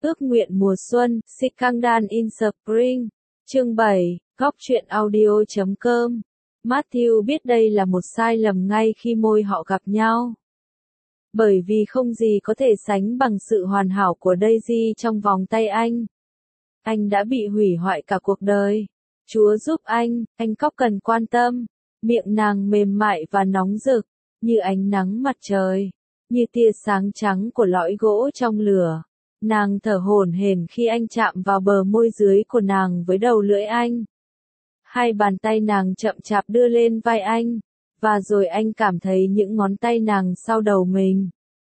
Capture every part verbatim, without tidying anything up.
Ước nguyện mùa xuân, Sikandar in Spring. Chương bảy, góc truyện audio chấm com. Matthew biết đây là một sai lầm ngay khi môi họ gặp nhau. Bởi vì không gì có thể sánh bằng sự hoàn hảo của Daisy trong vòng tay anh. Anh đã bị hủy hoại cả cuộc đời. Chúa giúp anh, anh có cần quan tâm. Miệng nàng mềm mại và nóng rực, như ánh nắng mặt trời, như tia sáng trắng của lõi gỗ trong lửa. Nàng thở hổn hển khi anh chạm vào bờ môi dưới của nàng với đầu lưỡi anh. Hai bàn tay nàng chậm chạp đưa lên vai anh, và rồi anh cảm thấy những ngón tay nàng sau đầu mình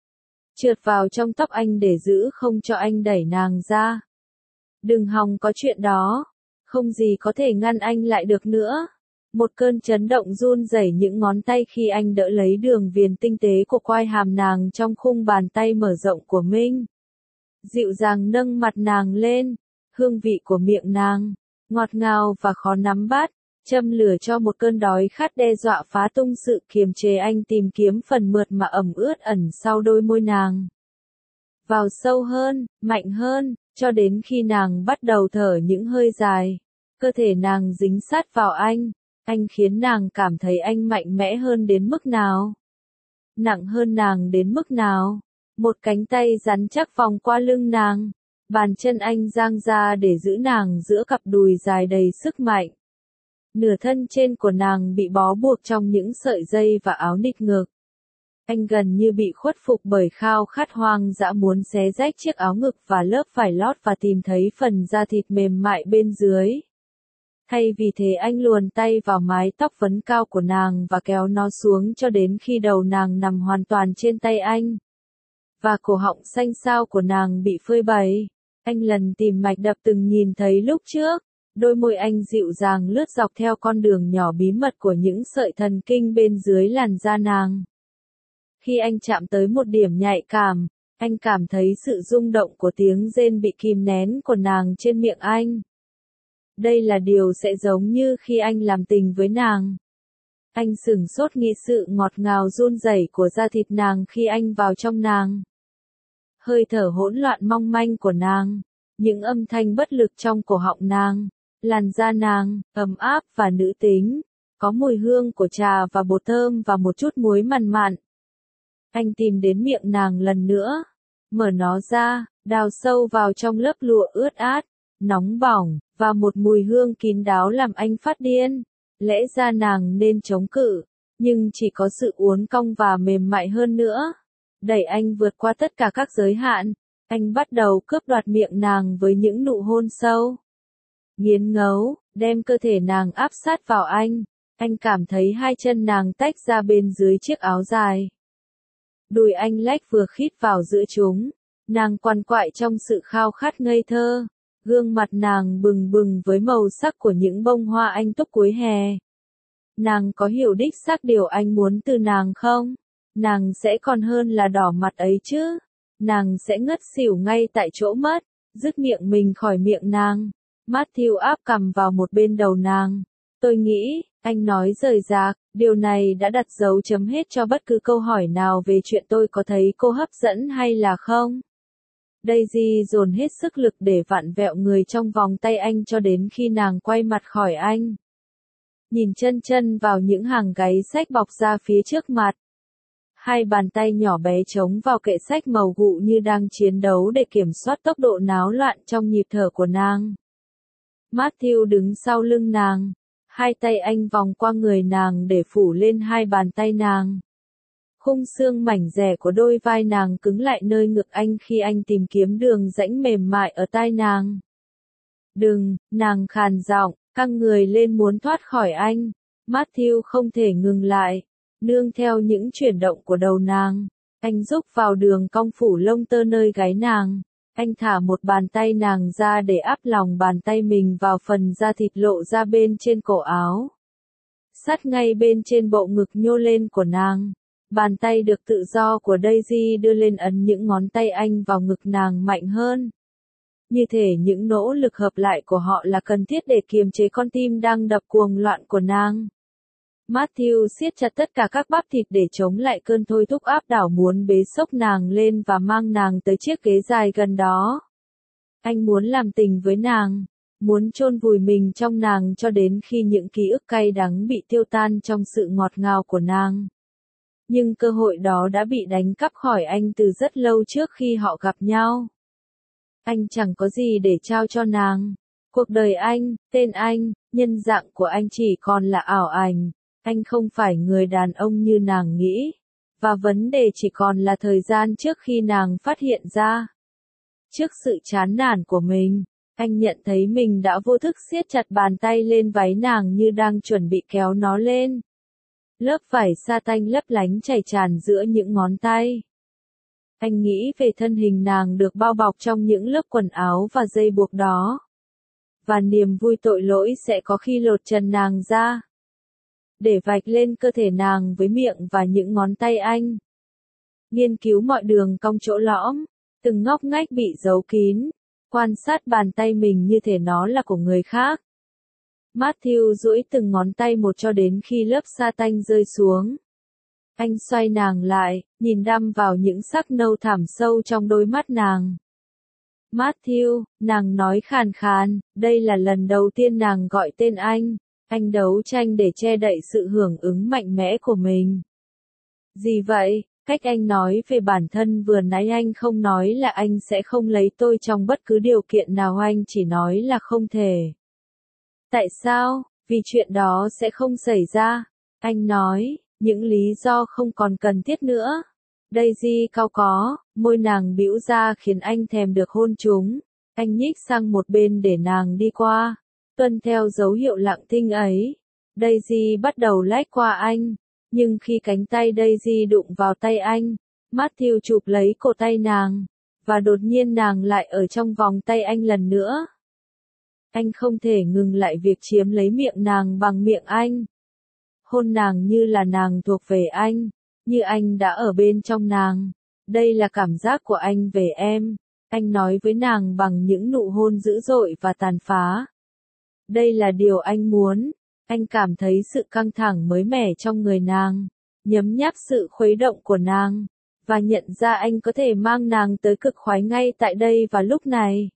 trượt vào trong tóc anh để giữ không cho anh đẩy nàng ra. Đừng hòng có chuyện đó, không gì có thể ngăn anh lại được nữa. Một cơn chấn động run rẩy những ngón tay khi anh đỡ lấy đường viền tinh tế của quai hàm nàng trong khung bàn tay mở rộng của mình. Dịu dàng nâng mặt nàng lên, hương vị của miệng nàng, ngọt ngào và khó nắm bắt, châm lửa cho một cơn đói khát đe dọa phá tung sự kiềm chế anh tìm kiếm phần mượt mà ẩm ướt ẩn sau đôi môi nàng. Vào sâu hơn, mạnh hơn, cho đến khi nàng bắt đầu thở những hơi dài, cơ thể nàng dính sát vào anh, anh khiến nàng cảm thấy anh mạnh mẽ hơn đến mức nào, nặng hơn nàng đến mức nào. Một cánh tay rắn chắc vòng qua lưng nàng, bàn chân anh dang ra để giữ nàng giữa cặp đùi dài đầy sức mạnh. Nửa thân trên của nàng bị bó buộc trong những sợi dây và áo nịt ngực. Anh gần như bị khuất phục bởi khao khát hoang dã muốn xé rách chiếc áo ngực và lớp vải lót và tìm thấy phần da thịt mềm mại bên dưới. Thay vì thế anh luồn tay vào mái tóc vấn cao của nàng và kéo nó xuống cho đến khi đầu nàng nằm hoàn toàn trên tay anh. Và cổ họng xanh xao của nàng bị phơi bày. Anh lần tìm mạch đập từng nhìn thấy lúc trước. Đôi môi anh dịu dàng lướt dọc theo con đường nhỏ bí mật của những sợi thần kinh bên dưới làn da nàng. Khi anh chạm tới một điểm nhạy cảm, anh cảm thấy sự rung động của tiếng rên bị kìm nén của nàng trên miệng anh. Đây là điều sẽ giống như khi anh làm tình với nàng. Anh sửng sốt nghĩ sự ngọt ngào run rẩy của da thịt nàng khi anh vào trong nàng. Hơi thở hỗn loạn mong manh của nàng, những âm thanh bất lực trong cổ họng nàng, làn da nàng, ấm áp và nữ tính, có mùi hương của trà và bột thơm và một chút muối mặn mặn. Anh tìm đến miệng nàng lần nữa, mở nó ra, đào sâu vào trong lớp lụa ướt át, nóng bỏng, và một mùi hương kín đáo làm anh phát điên. Lẽ ra nàng nên chống cự, nhưng chỉ có sự uốn cong và mềm mại hơn nữa. Đẩy anh vượt qua tất cả các giới hạn, anh bắt đầu cướp đoạt miệng nàng với những nụ hôn sâu. Nghiến ngấu, đem cơ thể nàng áp sát vào anh, anh cảm thấy hai chân nàng tách ra bên dưới chiếc áo dài. Đùi anh lách vừa khít vào giữa chúng, nàng quằn quại trong sự khao khát ngây thơ, gương mặt nàng bừng bừng với màu sắc của những bông hoa anh túc cuối hè. Nàng có hiểu đích xác điều anh muốn từ nàng không? Nàng sẽ còn hơn là đỏ mặt ấy chứ. Nàng sẽ ngất xỉu ngay tại chỗ mất, dứt miệng mình khỏi miệng nàng. Matthew áp cằm vào một bên đầu nàng. Tôi nghĩ, anh nói rời rạc, điều này đã đặt dấu chấm hết cho bất cứ câu hỏi nào về chuyện tôi có thấy cô hấp dẫn hay là không. Daisy dồn hết sức lực để vặn vẹo người trong vòng tay anh cho đến khi nàng quay mặt khỏi anh. Nhìn chân chân vào những hàng gáy sách bọc ra phía trước mặt. Hai bàn tay nhỏ bé chống vào kệ sách màu gụ như đang chiến đấu để kiểm soát tốc độ náo loạn trong nhịp thở của nàng. Matthew đứng sau lưng nàng, hai tay anh vòng qua người nàng để phủ lên hai bàn tay nàng. Khung xương mảnh dẻ của đôi vai nàng cứng lại nơi ngực anh khi anh tìm kiếm đường rãnh mềm mại ở tai nàng. Đừng, nàng khàn giọng, căng người lên muốn thoát khỏi anh. Matthew không thể ngừng lại. Nương theo những chuyển động của đầu nàng, anh rúc vào đường cong phủ lông tơ nơi gáy nàng. Anh thả một bàn tay nàng ra để áp lòng bàn tay mình vào phần da thịt lộ ra bên trên cổ áo. Sát ngay bên trên bộ ngực nhô lên của nàng. Bàn tay được tự do của Daisy đưa lên ấn những ngón tay anh vào ngực nàng mạnh hơn. Như thể những nỗ lực hợp lại của họ là cần thiết để kiềm chế con tim đang đập cuồng loạn của nàng. Matthew siết chặt tất cả các bắp thịt để chống lại cơn thôi thúc áp đảo muốn bế xốc nàng lên và mang nàng tới chiếc ghế dài gần đó. Anh muốn làm tình với nàng, muốn chôn vùi mình trong nàng cho đến khi những ký ức cay đắng bị tiêu tan trong sự ngọt ngào của nàng. Nhưng cơ hội đó đã bị đánh cắp khỏi anh từ rất lâu trước khi họ gặp nhau. Anh chẳng có gì để trao cho nàng. Cuộc đời anh, tên anh, nhân dạng của anh chỉ còn là ảo ảnh. Anh không phải người đàn ông như nàng nghĩ. Và vấn đề chỉ còn là thời gian trước khi nàng phát hiện ra. Trước sự chán nản của mình, anh nhận thấy mình đã vô thức siết chặt bàn tay lên váy nàng như đang chuẩn bị kéo nó lên. Lớp vải sa tanh lấp lánh chảy tràn giữa những ngón tay. Anh nghĩ về thân hình nàng được bao bọc trong những lớp quần áo và dây buộc đó. Và niềm vui tội lỗi sẽ có khi lột trần nàng ra. Để vạch lên cơ thể nàng với miệng và những ngón tay anh. Nghiên cứu mọi đường cong chỗ lõm, từng ngóc ngách bị giấu kín. Quan sát bàn tay mình như thể nó là của người khác. Matthew duỗi từng ngón tay một cho đến khi lớp sa tanh rơi xuống. Anh xoay nàng lại, nhìn đăm vào những sắc nâu thẳm sâu trong đôi mắt nàng. Matthew, nàng nói khàn khàn, đây là lần đầu tiên nàng gọi tên anh. Anh đấu tranh để che đậy sự hưởng ứng mạnh mẽ của mình. Gì vậy? Cách anh nói về bản thân vừa nãy anh không nói là anh sẽ không lấy tôi trong bất cứ điều kiện nào, anh chỉ nói là không thể. Tại sao? Vì chuyện đó sẽ không xảy ra. Anh nói, những lý do không còn cần thiết nữa. Daisy cau có, môi nàng bĩu ra khiến anh thèm được hôn chúng. Anh nhích sang một bên để nàng đi qua. Tuân theo dấu hiệu lặng thinh ấy. Daisy bắt đầu lách qua anh. Nhưng khi cánh tay Daisy đụng vào tay anh, Matthew chụp lấy cổ tay nàng. Và đột nhiên nàng lại ở trong vòng tay anh lần nữa. Anh không thể ngừng lại việc chiếm lấy miệng nàng bằng miệng anh. Hôn nàng như là nàng thuộc về anh, như anh đã ở bên trong nàng. Đây là cảm giác của anh về em. Anh nói với nàng bằng những nụ hôn dữ dội và tàn phá. Đây là điều anh muốn. Anh cảm thấy sự căng thẳng mới mẻ trong người nàng, nhấm nháp sự khuấy động của nàng, và nhận ra anh có thể mang nàng tới cực khoái ngay tại đây và lúc này.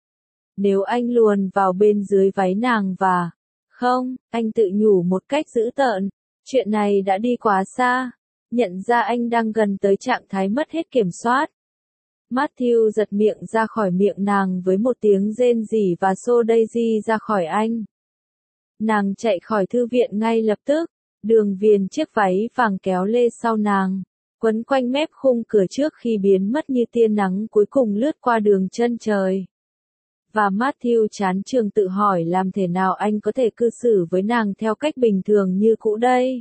Nếu anh luồn vào bên dưới váy nàng và... Không, anh tự nhủ một cách dữ tợn, chuyện này đã đi quá xa, nhận ra anh đang gần tới trạng thái mất hết kiểm soát. Matthew giật miệng ra khỏi miệng nàng với một tiếng rên rỉ và xô Daisy ra khỏi anh. Nàng chạy khỏi thư viện ngay lập tức, đường viền chiếc váy vàng kéo lê sau nàng, quấn quanh mép khung cửa trước khi biến mất như tia nắng cuối cùng lướt qua đường chân trời. Và Matthew chán trường tự hỏi làm thế nào anh có thể cư xử với nàng theo cách bình thường như cũ đây.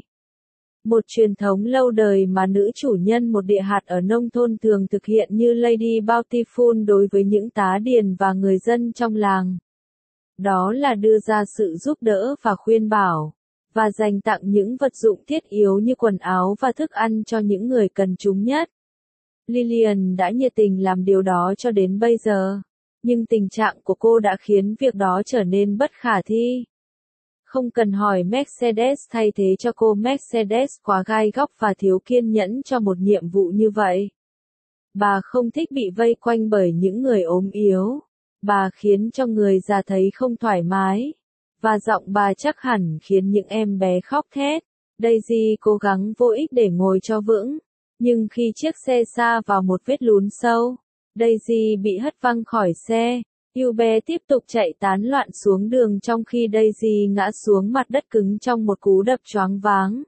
Một truyền thống lâu đời mà nữ chủ nhân một địa hạt ở nông thôn thường thực hiện như Lady Bountiful đối với những tá điền và người dân trong làng. Đó là đưa ra sự giúp đỡ và khuyên bảo, và dành tặng những vật dụng thiết yếu như quần áo và thức ăn cho những người cần chúng nhất. Lillian đã nhiệt tình làm điều đó cho đến bây giờ, nhưng tình trạng của cô đã khiến việc đó trở nên bất khả thi. Không cần hỏi Mercedes thay thế cho cô, Mercedes quá gai góc và thiếu kiên nhẫn cho một nhiệm vụ như vậy. Bà không thích bị vây quanh bởi những người ốm yếu. Bà khiến cho người già thấy không thoải mái. Và giọng bà chắc hẳn khiến những em bé khóc thét. Daisy cố gắng vô ích để ngồi cho vững. Nhưng khi chiếc xe sa vào một vết lún sâu, Daisy bị hất văng khỏi xe. Yêu bé tiếp tục chạy tán loạn xuống đường trong khi Daisy ngã xuống mặt đất cứng trong một cú đập choáng váng.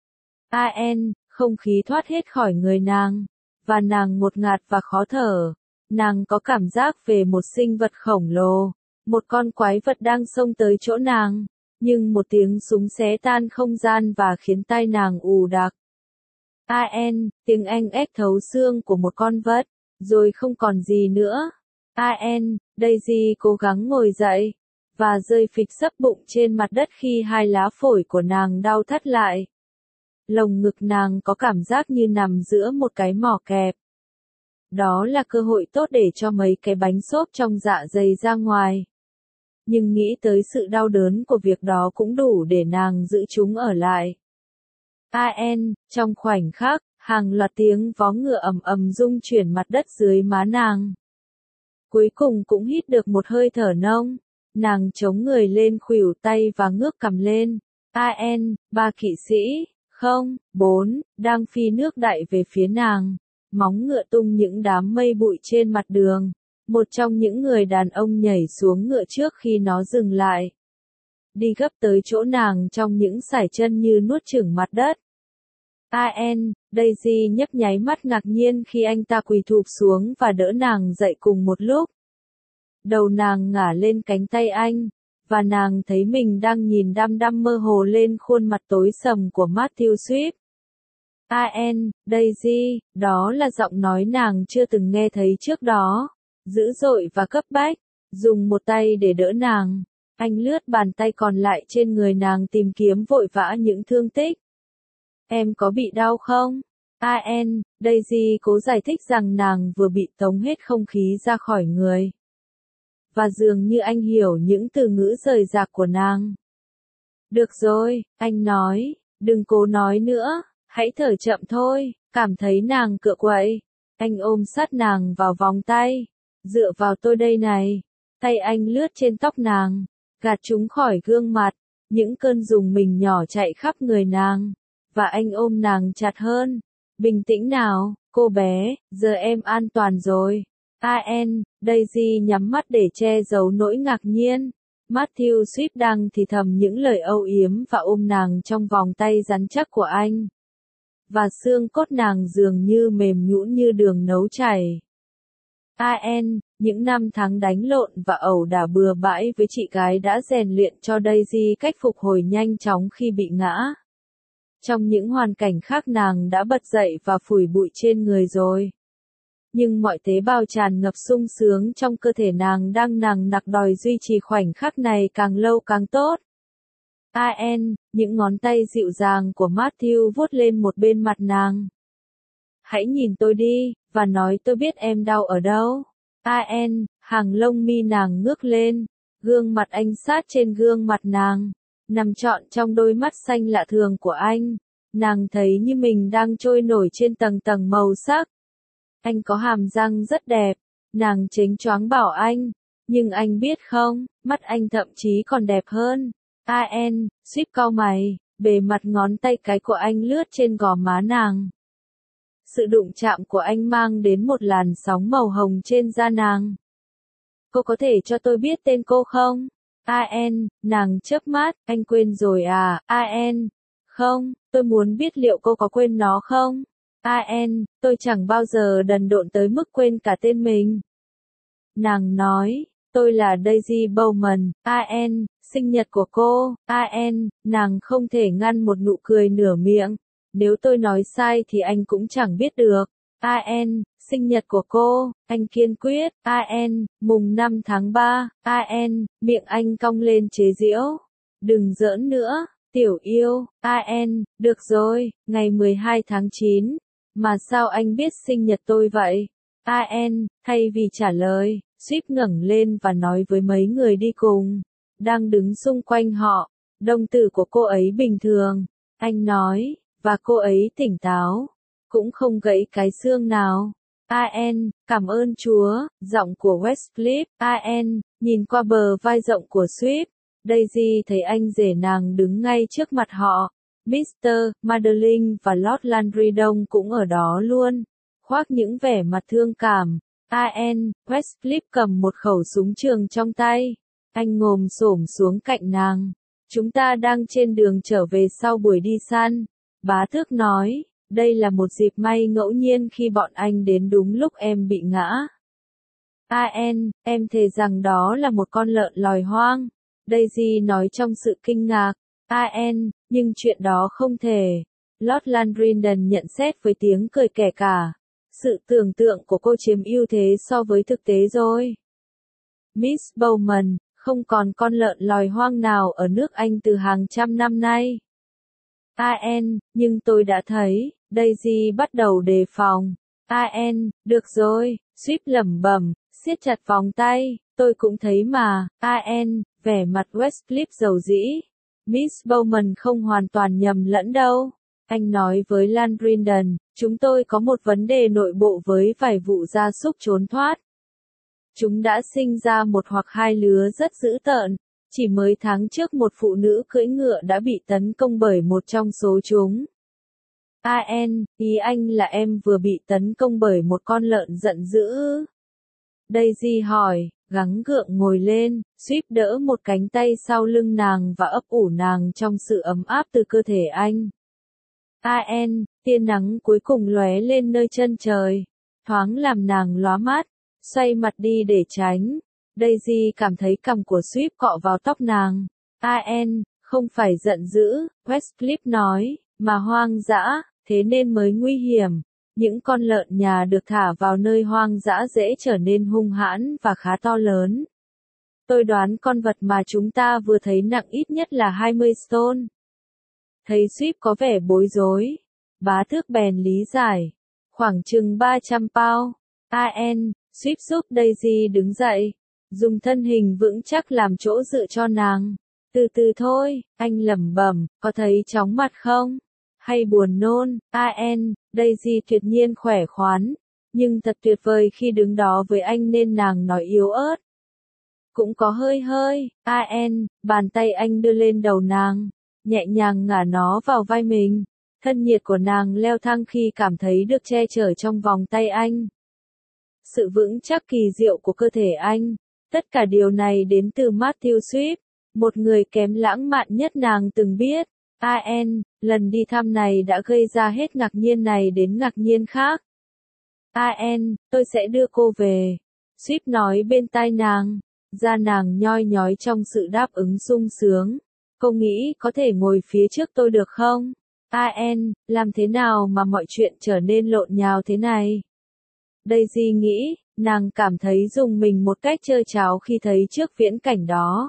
An, không khí thoát hết khỏi người nàng. Và nàng ngột ngạt và khó thở. Nàng có cảm giác về một sinh vật khổng lồ, một con quái vật đang xông tới chỗ nàng, nhưng một tiếng súng xé tan không gian và khiến tai nàng ù đặc. An, tiếng Anh ếch thấu xương của một con vật, rồi không còn gì nữa. An, Daisy cố gắng ngồi dậy, và rơi phịch sấp bụng trên mặt đất khi hai lá phổi của nàng đau thắt lại. Lồng ngực nàng có cảm giác như nằm giữa một cái mỏ kẹp. Đó là cơ hội tốt để cho mấy cái bánh xốp trong dạ dày ra ngoài. Nhưng nghĩ tới sự đau đớn của việc đó cũng đủ để nàng giữ chúng ở lại. An, trong khoảnh khắc, hàng loạt tiếng vó ngựa ầm ầm rung chuyển mặt đất dưới má nàng. Cuối cùng cũng hít được một hơi thở nông. Nàng chống người lên khuỷu tay và ngước cằm lên. An, ba kỵ sĩ, không, bốn, đang phi nước đại về phía nàng. Móng ngựa tung những đám mây bụi trên mặt đường. Một trong những người đàn ông nhảy xuống ngựa trước khi nó dừng lại. Đi gấp tới chỗ nàng trong những sải chân như nuốt chửng mặt đất. An, Daisy nhấp nháy mắt ngạc nhiên khi anh ta quỳ thụp xuống và đỡ nàng dậy cùng một lúc. Đầu nàng ngả lên cánh tay anh, và nàng thấy mình đang nhìn đăm đăm mơ hồ lên khuôn mặt tối sầm của Matthew Swift. An, Daisy, đó là giọng nói nàng chưa từng nghe thấy trước đó, dữ dội và cấp bách, dùng một tay để đỡ nàng. Anh lướt bàn tay còn lại trên người nàng tìm kiếm vội vã những thương tích. Em có bị đau không? An, Daisy cố giải thích rằng nàng vừa bị tống hết không khí ra khỏi người. Và dường như anh hiểu những từ ngữ rời rạc của nàng. Được rồi, anh nói, đừng cố nói nữa, hãy thở chậm thôi. Cảm thấy nàng cựa quậy. Anh ôm sát nàng vào vòng tay. Dựa vào tôi đây này. Tay anh lướt trên tóc nàng, gạt chúng khỏi gương mặt. Những cơn rùng mình nhỏ chạy khắp người nàng. Và anh ôm nàng chặt hơn. Bình tĩnh nào, cô bé, giờ em an toàn rồi. An, Daisy nhắm mắt để che giấu nỗi ngạc nhiên. Matthew Swift đang thì thầm những lời âu yếm và ôm nàng trong vòng tay rắn chắc của anh. Và xương cốt nàng dường như mềm nhũn như đường nấu chảy. An, những năm tháng đánh lộn và ẩu đả bừa bãi với chị gái đã rèn luyện cho Daisy cách phục hồi nhanh chóng khi bị ngã. Trong những hoàn cảnh khác nàng đã bật dậy và phủi bụi trên người rồi. Nhưng mọi tế bào tràn ngập sung sướng trong cơ thể nàng đang nằng nặc đòi duy trì khoảnh khắc này càng lâu càng tốt. An, những ngón tay dịu dàng của Matthew vuốt lên một bên mặt nàng. Hãy nhìn tôi đi, và nói tôi biết em đau ở đâu. An, hàng lông mi nàng ngước lên, gương mặt anh sát trên gương mặt nàng, nằm trọn trong đôi mắt xanh lạ thường của anh. Nàng thấy như mình đang trôi nổi trên tầng tầng màu sắc. Anh có hàm răng rất đẹp, nàng chếnh choáng bảo anh, nhưng anh biết không, mắt anh thậm chí còn đẹp hơn. An, Swift cau mày, bề mặt ngón tay cái của anh lướt trên gò má nàng. Sự đụng chạm của anh mang đến một làn sóng màu hồng trên da nàng. Cô có thể cho tôi biết tên cô không? An, nàng chớp mắt, anh quên rồi à? An, không, tôi muốn biết liệu cô có quên nó không? An, tôi chẳng bao giờ đần độn tới mức quên cả tên mình. Nàng nói, tôi là Daisy Bowman. An, sinh nhật của cô. An, nàng không thể ngăn một nụ cười nửa miệng. Nếu tôi nói sai thì anh cũng chẳng biết được. An, sinh nhật của cô. Anh kiên quyết. An, mùng năm tháng ba. An, miệng anh cong lên chế giễu. Đừng giỡn nữa, tiểu yêu. An, được rồi, ngày mười hai tháng chín. Mà sao anh biết sinh nhật tôi vậy? An, thay vì trả lời, Swift ngẩng lên và nói với mấy người đi cùng, đang đứng xung quanh họ, đồng tử của cô ấy bình thường. Anh nói, và cô ấy tỉnh táo, cũng không gãy cái xương nào. An, cảm ơn Chúa, giọng của Westcliff. An, nhìn qua bờ vai rộng của Swift, Daisy thấy anh rể nàng đứng ngay trước mặt họ. mít tơ Madeline và Lord Landridon cũng ở đó luôn, khoác những vẻ mặt thương cảm. An, Westcliff cầm một khẩu súng trường trong tay. Anh ngồi xổm xuống cạnh nàng. Chúng ta đang trên đường trở về sau buổi đi săn. Bá tước nói, đây là một dịp may ngẫu nhiên khi bọn anh đến đúng lúc em bị ngã. An, em thề rằng đó là một con lợn lòi hoang. Daisy nói trong sự kinh ngạc. An, nhưng chuyện đó không thể. Lord Landridon nhận xét với tiếng cười kẻ cả. Sự tưởng tượng của cô chiếm ưu thế so với thực tế rồi. Miss Bowman, không còn con lợn lòi hoang nào ở nước Anh từ hàng trăm năm nay. An, nhưng tôi đã thấy. Daisy bắt đầu đề phòng. An, được rồi, Swift lẩm bẩm, siết chặt vòng tay. Tôi cũng thấy mà. An, vẻ mặt Westcliff dầu dĩ. Miss Bowman không hoàn toàn nhầm lẫn đâu. Anh nói với Landridon, chúng tôi có một vấn đề nội bộ với vài vụ gia súc trốn thoát. Chúng đã sinh ra một hoặc hai lứa rất dữ tợn. Chỉ mới tháng trước một phụ nữ cưỡi ngựa đã bị tấn công bởi một trong số chúng. An, ý anh là em vừa bị tấn công bởi một con lợn giận dữ. Daisy hỏi, gắng gượng ngồi lên, suýp đỡ một cánh tay sau lưng nàng và ấp ủ nàng trong sự ấm áp từ cơ thể anh. An, tia nắng cuối cùng lóe lên nơi chân trời, thoáng làm nàng lóa mắt, xoay mặt đi để tránh. Daisy cảm thấy cằm của suýp cọ vào tóc nàng. An, không phải giận dữ, Westcliff nói, mà hoang dã, thế nên mới nguy hiểm. Những con lợn nhà được thả vào nơi hoang dã dễ trở nên hung hãn và khá to lớn. Tôi đoán con vật mà chúng ta vừa thấy nặng ít nhất là hai mươi stone. Thấy suýp có vẻ bối rối. Bá tước bèn lý giải. Khoảng chừng ba trăm pound. An, suýp giúp Daisy đứng dậy. Dùng thân hình vững chắc làm chỗ dựa cho nàng. Từ từ thôi, anh lẩm bẩm, có thấy chóng mặt không? Hay buồn nôn? An, Daisy tuyệt nhiên khỏe khoắn. Nhưng thật tuyệt vời khi đứng đó với anh nên nàng nói yếu ớt. Cũng có hơi hơi. An, bàn tay anh đưa lên đầu nàng. Nhẹ nhàng ngả nó vào vai mình. Thân nhiệt của nàng leo thang khi cảm thấy được che chở trong vòng tay anh. Sự vững chắc kỳ diệu của cơ thể anh. Tất cả điều này đến từ Matthew Swift, một người kém lãng mạn nhất nàng từng biết. An, lần đi thăm này đã gây ra hết ngạc nhiên này đến ngạc nhiên khác. An, tôi sẽ đưa cô về. Swift nói bên tai nàng, da nàng nhoi nhói trong sự đáp ứng sung sướng. Cô nghĩ có thể ngồi phía trước tôi được không? An, làm thế nào mà mọi chuyện trở nên lộn nhào thế này? Daisy nghĩ, nàng cảm thấy rùng mình một cách trơ tráo khi thấy trước viễn cảnh đó.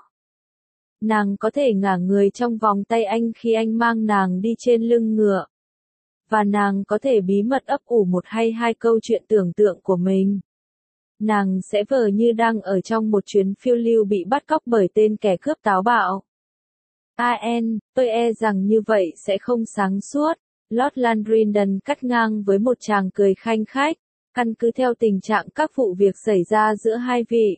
Nàng có thể ngả người trong vòng tay anh khi anh mang nàng đi trên lưng ngựa. Và nàng có thể bí mật ấp ủ một hay hai câu chuyện tưởng tượng của mình. Nàng sẽ vờ như đang ở trong một chuyến phiêu lưu bị bắt cóc bởi tên kẻ cướp táo bạo. An, tôi e rằng như vậy sẽ không sáng suốt. Lord Landrindon cắt ngang với một tràng cười khanh khách. Căn cứ theo tình trạng các vụ việc xảy ra giữa hai vị.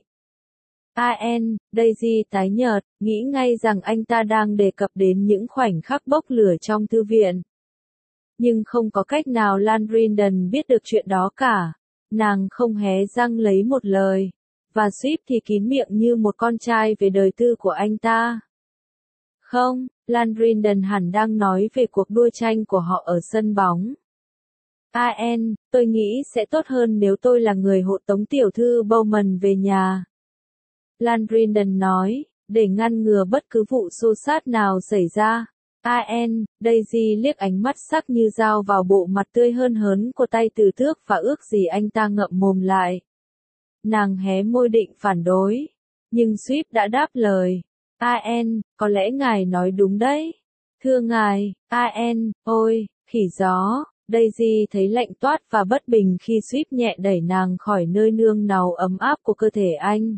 An, Daisy tái nhợt, nghĩ ngay rằng anh ta đang đề cập đến những khoảnh khắc bốc lửa trong thư viện. Nhưng không có cách nào Landrindon biết được chuyện đó cả. Nàng không hé răng lấy một lời. Và Swift thì kín miệng như một con trai về đời tư của anh ta. Không, Landrindon hẳn đang nói về cuộc đua tranh của họ ở sân bóng. An, tôi nghĩ sẽ tốt hơn nếu tôi là người hộ tống tiểu thư Bowman về nhà. Landrindon nói, để ngăn ngừa bất cứ vụ xô xát nào xảy ra. An, Daisy liếc ánh mắt sắc như dao vào bộ mặt tươi hơn hớn của tay từ tước và ước gì anh ta ngậm mồm lại. Nàng hé môi định phản đối. Nhưng Swift đã đáp lời. An, có lẽ ngài nói đúng đấy. Thưa ngài, An, ôi, khỉ gió. Daisy thấy lạnh toát và bất bình khi Swift nhẹ đẩy nàng khỏi nơi nương náu ấm áp của cơ thể anh.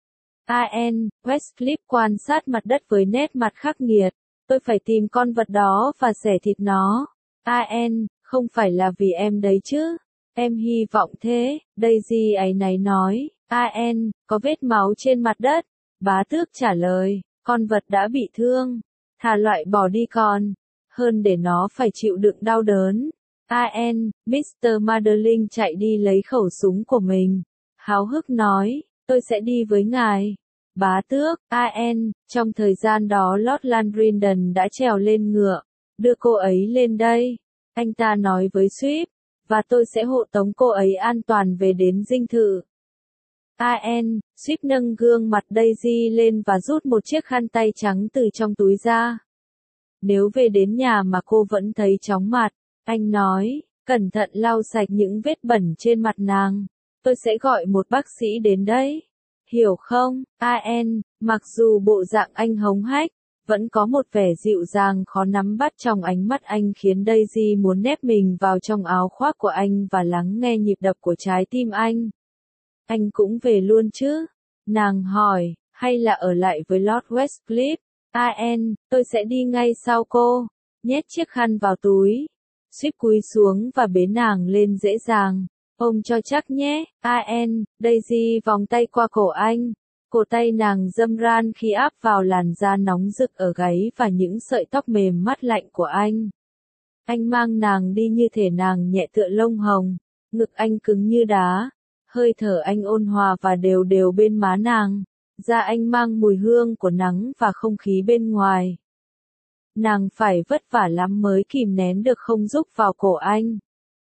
An, Westcliff quan sát mặt đất với nét mặt khắc nghiệt. Tôi phải tìm con vật đó và xẻ thịt nó. An, không phải là vì em đấy chứ. Em hy vọng thế, Daisy áy náy nói. An, có vết máu trên mặt đất. Bá tước trả lời, con vật đã bị thương. Thà loại bỏ đi còn, hơn để nó phải chịu đựng đau đớn. An, mít tơ Madeline chạy đi lấy khẩu súng của mình. Háo hức nói, tôi sẽ đi với ngài. Bá tước, An, trong thời gian đó Lord Landrindon đã trèo lên ngựa. Đưa cô ấy lên đây. Anh ta nói với Swift, và tôi sẽ hộ tống cô ấy an toàn về đến dinh thự. An, Swift nâng gương mặt Daisy lên và rút một chiếc khăn tay trắng từ trong túi ra. Nếu về đến nhà mà cô vẫn thấy chóng mặt, anh nói, cẩn thận lau sạch những vết bẩn trên mặt nàng. Tôi sẽ gọi một bác sĩ đến đấy. Hiểu không, An, mặc dù bộ dạng anh hống hách, vẫn có một vẻ dịu dàng khó nắm bắt trong ánh mắt anh khiến Daisy muốn nép mình vào trong áo khoác của anh và lắng nghe nhịp đập của trái tim anh. Anh cũng về luôn chứ? Nàng hỏi, hay là ở lại với Lord Westcliff? An, tôi sẽ đi ngay sau cô. Nhét chiếc khăn vào túi. Swift cúi xuống và bế nàng lên dễ dàng. Ôm cho chắc nhé, An, Daisy vòng tay qua cổ anh. Cổ tay nàng râm ran khi áp vào làn da nóng rực ở gáy và những sợi tóc mềm mát lạnh của anh. Anh mang nàng đi như thể nàng nhẹ tựa lông hồng, ngực anh cứng như đá, hơi thở anh ôn hòa và đều đều bên má nàng, da anh mang mùi hương của nắng và không khí bên ngoài. Nàng phải vất vả lắm mới kìm nén được không rúc vào cổ anh.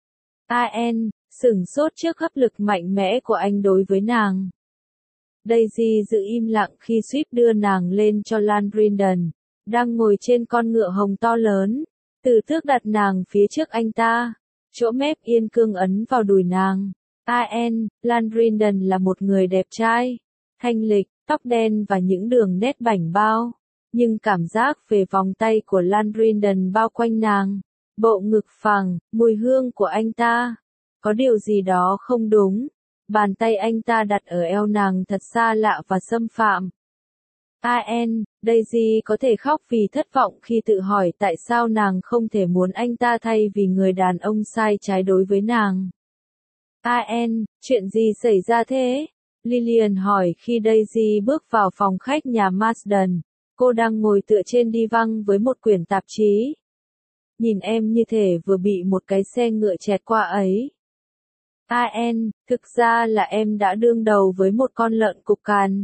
An, sửng sốt trước hấp lực mạnh mẽ của anh đối với nàng. Daisy giữ im lặng khi Swift đưa nàng lên cho Landrindon, đang ngồi trên con ngựa hồng to lớn, từ tước đặt nàng phía trước anh ta, chỗ mép yên cương ấn vào đùi nàng. An, Landrindon là một người đẹp trai, thanh lịch, tóc đen và những đường nét bảnh bao, nhưng cảm giác về vòng tay của Landrindon bao quanh nàng, bộ ngực phẳng, mùi hương của anh ta, có điều gì đó không đúng. Bàn tay anh ta đặt ở eo nàng thật xa lạ và xâm phạm. An, Daisy có thể khóc vì thất vọng khi tự hỏi tại sao nàng không thể muốn anh ta thay vì người đàn ông sai trái đối với nàng. An, chuyện gì xảy ra thế? Lillian hỏi khi Daisy bước vào phòng khách nhà Marsden. Cô đang ngồi tựa trên đi văng với một quyển tạp chí. Nhìn em như thể vừa bị một cái xe ngựa chẹt qua ấy. An, thực ra là em đã đương đầu với một con lợn cục cằn.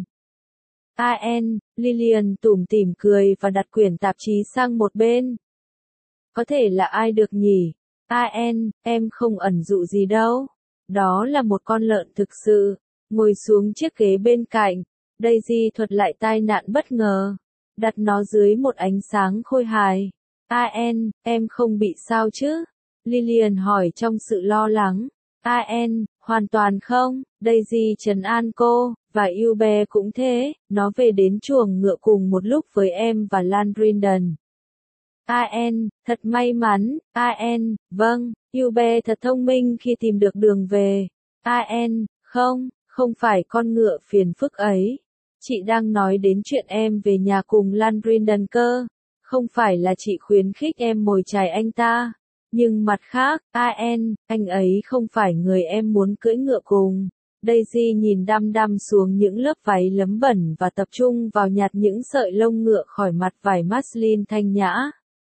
An, Lillian tủm tỉm cười và đặt quyển tạp chí sang một bên. Có thể là ai được nhỉ? An, em không ẩn dụ gì đâu. Đó là một con lợn thực sự. Ngồi xuống chiếc ghế bên cạnh, Daisy thuật lại tai nạn bất ngờ. Đặt nó dưới một ánh sáng khôi hài. An, em không bị sao chứ? Lillian hỏi trong sự lo lắng. An, hoàn toàn không, Daisy trấn an cô, và Ube cũng thế, nó về đến chuồng ngựa cùng một lúc với em và Landrindon. An, thật may mắn, An, vâng, Ube thật thông minh khi tìm được đường về. An, không, không phải con ngựa phiền phức ấy. Chị đang nói đến chuyện em về nhà cùng Landrindon cơ, không phải là chị khuyến khích em mồi chài anh ta. Nhưng mặt khác, An, anh ấy không phải người em muốn cưỡi ngựa cùng. Daisy nhìn đăm đăm xuống những lớp váy lấm bẩn và tập trung vào nhặt những sợi lông ngựa khỏi mặt vải muslin thanh nhã.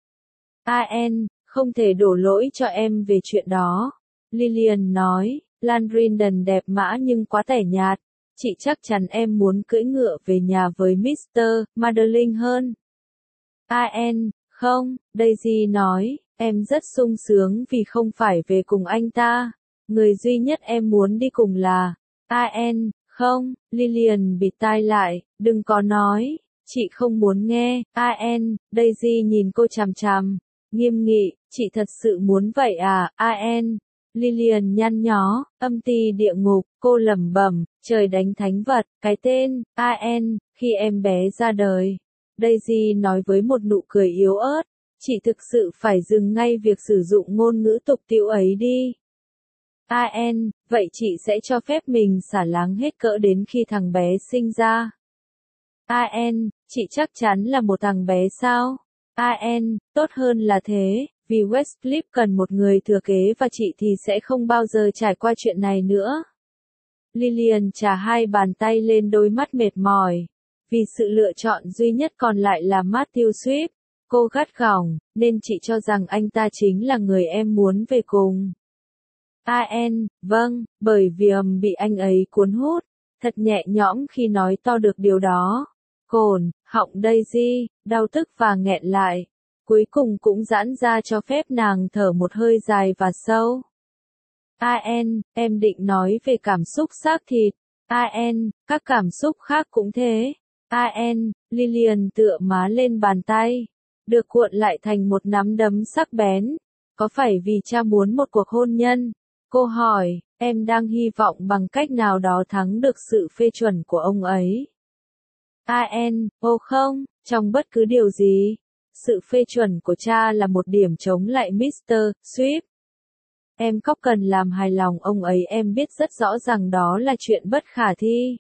An, không thể đổ lỗi cho em về chuyện đó. Lillian nói, Landrindon đẹp mã nhưng quá tẻ nhạt. Chị chắc chắn em muốn cưỡi ngựa về nhà với mít tơ Madeline hơn. An, không, Daisy nói. Em rất sung sướng vì không phải về cùng anh ta. Người duy nhất em muốn đi cùng là An, không, Lillian bịt tai lại, đừng có nói, chị không muốn nghe. An, Daisy nhìn cô chằm chằm, nghiêm nghị, chị thật sự muốn vậy à? An, Lillian nhăn nhó, âm ti địa ngục, cô lẩm bẩm, trời đánh thánh vật, cái tên An, khi em bé ra đời. Daisy nói với một nụ cười yếu ớt. Chị thực sự phải dừng ngay việc sử dụng ngôn ngữ tục tĩu ấy đi. An, vậy chị sẽ cho phép mình xả láng hết cỡ đến khi thằng bé sinh ra. An, chị chắc chắn là một thằng bé sao? An, tốt hơn là thế, vì Westcliff cần một người thừa kế và chị thì sẽ không bao giờ trải qua chuyện này nữa. Lillian chà hai bàn tay lên đôi mắt mệt mỏi, vì sự lựa chọn duy nhất còn lại là Matthew Swift. Cô gắt gỏng, nên chị cho rằng anh ta chính là người em muốn về cùng. An, vâng, bởi vì ầm bị anh ấy cuốn hút, thật nhẹ nhõm khi nói to được điều đó. Cồn, họng Daisy, đau tức và nghẹn lại, cuối cùng cũng giãn ra cho phép nàng thở một hơi dài và sâu. An, em định nói về cảm xúc xác thịt. An, các cảm xúc khác cũng thế. An, Lillian tựa má lên bàn tay. Được cuộn lại thành một nắm đấm sắc bén. Có phải vì cha muốn một cuộc hôn nhân? Cô hỏi, em đang hy vọng bằng cách nào đó thắng được sự phê chuẩn của ông ấy. An, ô không, trong bất cứ điều gì. Sự phê chuẩn của cha là một điểm chống lại mít tơ Swift. Em có cần làm hài lòng ông ấy, em biết rất rõ rằng đó là chuyện bất khả thi.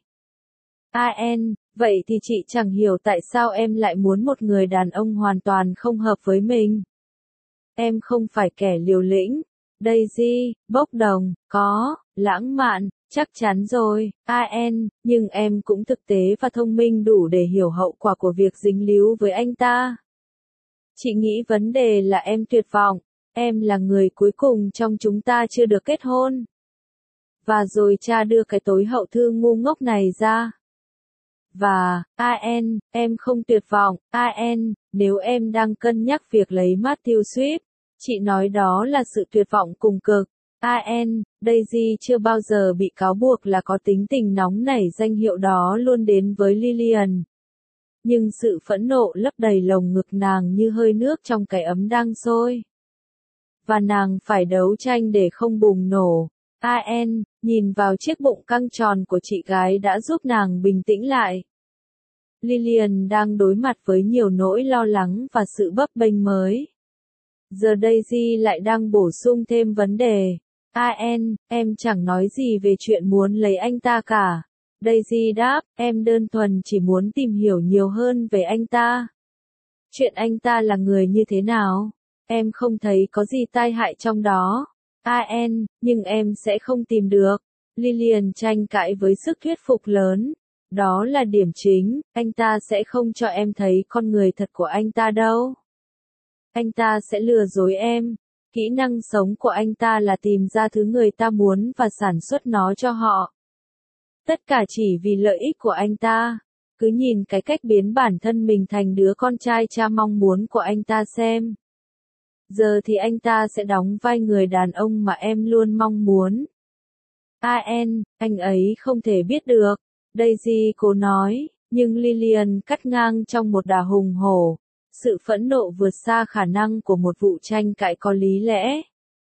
An, vậy thì chị chẳng hiểu tại sao em lại muốn một người đàn ông hoàn toàn không hợp với mình. Em không phải kẻ liều lĩnh, Daisy, bốc đồng, có, lãng mạn, chắc chắn rồi, An, nhưng em cũng thực tế và thông minh đủ để hiểu hậu quả của việc dính líu với anh ta. Chị nghĩ vấn đề là em tuyệt vọng, em là người cuối cùng trong chúng ta chưa được kết hôn. Và rồi cha đưa cái tối hậu thư ngu ngốc này ra. Và, An, em không tuyệt vọng, An, nếu em đang cân nhắc việc lấy Matthew Swift, chị nói đó là sự tuyệt vọng cùng cực. An, Daisy chưa bao giờ bị cáo buộc là có tính tình nóng nảy, danh hiệu đó luôn đến với Lillian. Nhưng sự phẫn nộ lấp đầy lồng ngực nàng như hơi nước trong cái ấm đang sôi. Và nàng phải đấu tranh để không bùng nổ. An, nhìn vào chiếc bụng căng tròn của chị gái đã giúp nàng bình tĩnh lại. Lillian đang đối mặt với nhiều nỗi lo lắng và sự bấp bênh mới. Giờ Daisy lại đang bổ sung thêm vấn đề. An, em chẳng nói gì về chuyện muốn lấy anh ta cả. Daisy đáp, em đơn thuần chỉ muốn tìm hiểu nhiều hơn về anh ta. Chuyện anh ta là người như thế nào? Em không thấy có gì tai hại trong đó. An, nhưng em sẽ không tìm được. Lillian tranh cãi với sức thuyết phục lớn. Đó là điểm chính, anh ta sẽ không cho em thấy con người thật của anh ta đâu. Anh ta sẽ lừa dối em. Kỹ năng sống của anh ta là tìm ra thứ người ta muốn và sản xuất nó cho họ. Tất cả chỉ vì lợi ích của anh ta. Cứ nhìn cái cách biến bản thân mình thành đứa con trai cha mong muốn của anh ta xem. Giờ thì anh ta sẽ đóng vai người đàn ông mà em luôn mong muốn. An, anh ấy không thể biết được. Daisy cố nói, nhưng Lillian cắt ngang trong một đà hùng hổ. Sự phẫn nộ vượt xa khả năng của một vụ tranh cãi có lý lẽ.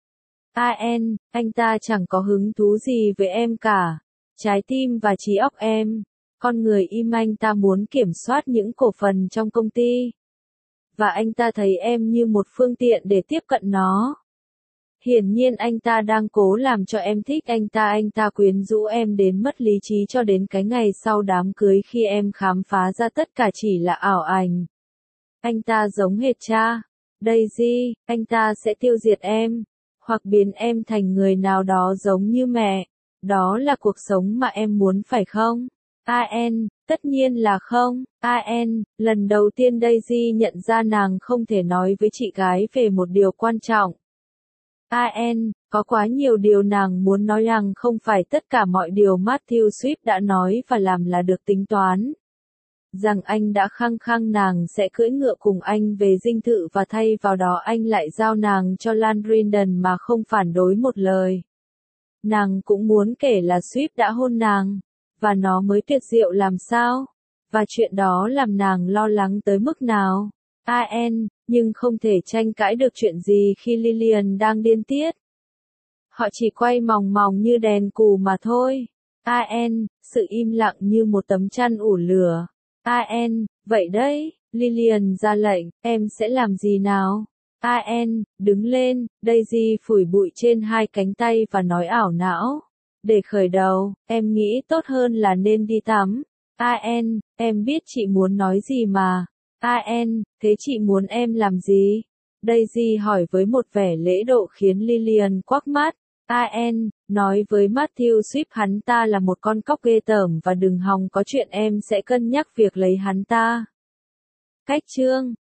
An, anh ta chẳng có hứng thú gì với em cả. Trái tim và trí óc em. Con người im anh ta muốn kiểm soát những cổ phần trong công ty. Và anh ta thấy em như một phương tiện để tiếp cận nó. Hiển nhiên anh ta đang cố làm cho em thích anh ta. Anh ta quyến rũ em đến mất lý trí cho đến cái ngày sau đám cưới khi em khám phá ra tất cả chỉ là ảo ảnh. Anh ta giống hệt cha. Daisy, anh ta sẽ tiêu diệt em. Hoặc biến em thành người nào đó giống như mẹ. Đó là cuộc sống mà em muốn phải không? An, tất nhiên là không. An, lần đầu tiên Daisy nhận ra nàng không thể nói với chị gái về một điều quan trọng. An, có quá nhiều điều nàng muốn nói rằng không phải tất cả mọi điều Matthew Swift đã nói và làm là được tính toán. Rằng anh đã khăng khăng nàng sẽ cưỡi ngựa cùng anh về dinh thự và thay vào đó anh lại giao nàng cho Landrindon mà không phản đối một lời. Nàng cũng muốn kể là Swift đã hôn nàng, và nó mới tuyệt diệu làm sao, và chuyện đó làm nàng lo lắng tới mức nào. An, nhưng không thể tranh cãi được chuyện gì khi Lillian đang điên tiết. Họ chỉ quay mòng mòng như đèn cù mà thôi. An, sự im lặng như một tấm chăn ủ lửa. An, vậy đấy, Lillian ra lệnh, em sẽ làm gì nào? An, đứng lên, Daisy phủi bụi trên hai cánh tay và nói ảo não. Để khởi đầu, em nghĩ tốt hơn là nên đi tắm. An, em biết chị muốn nói gì mà. An, thế chị muốn em làm gì? Daisy hỏi với một vẻ lễ độ khiến Lillian quắc mắt. An, nói với Matthew Swift hắn ta là một con cóc ghê tởm và đừng hòng có chuyện em sẽ cân nhắc việc lấy hắn ta. Cách chương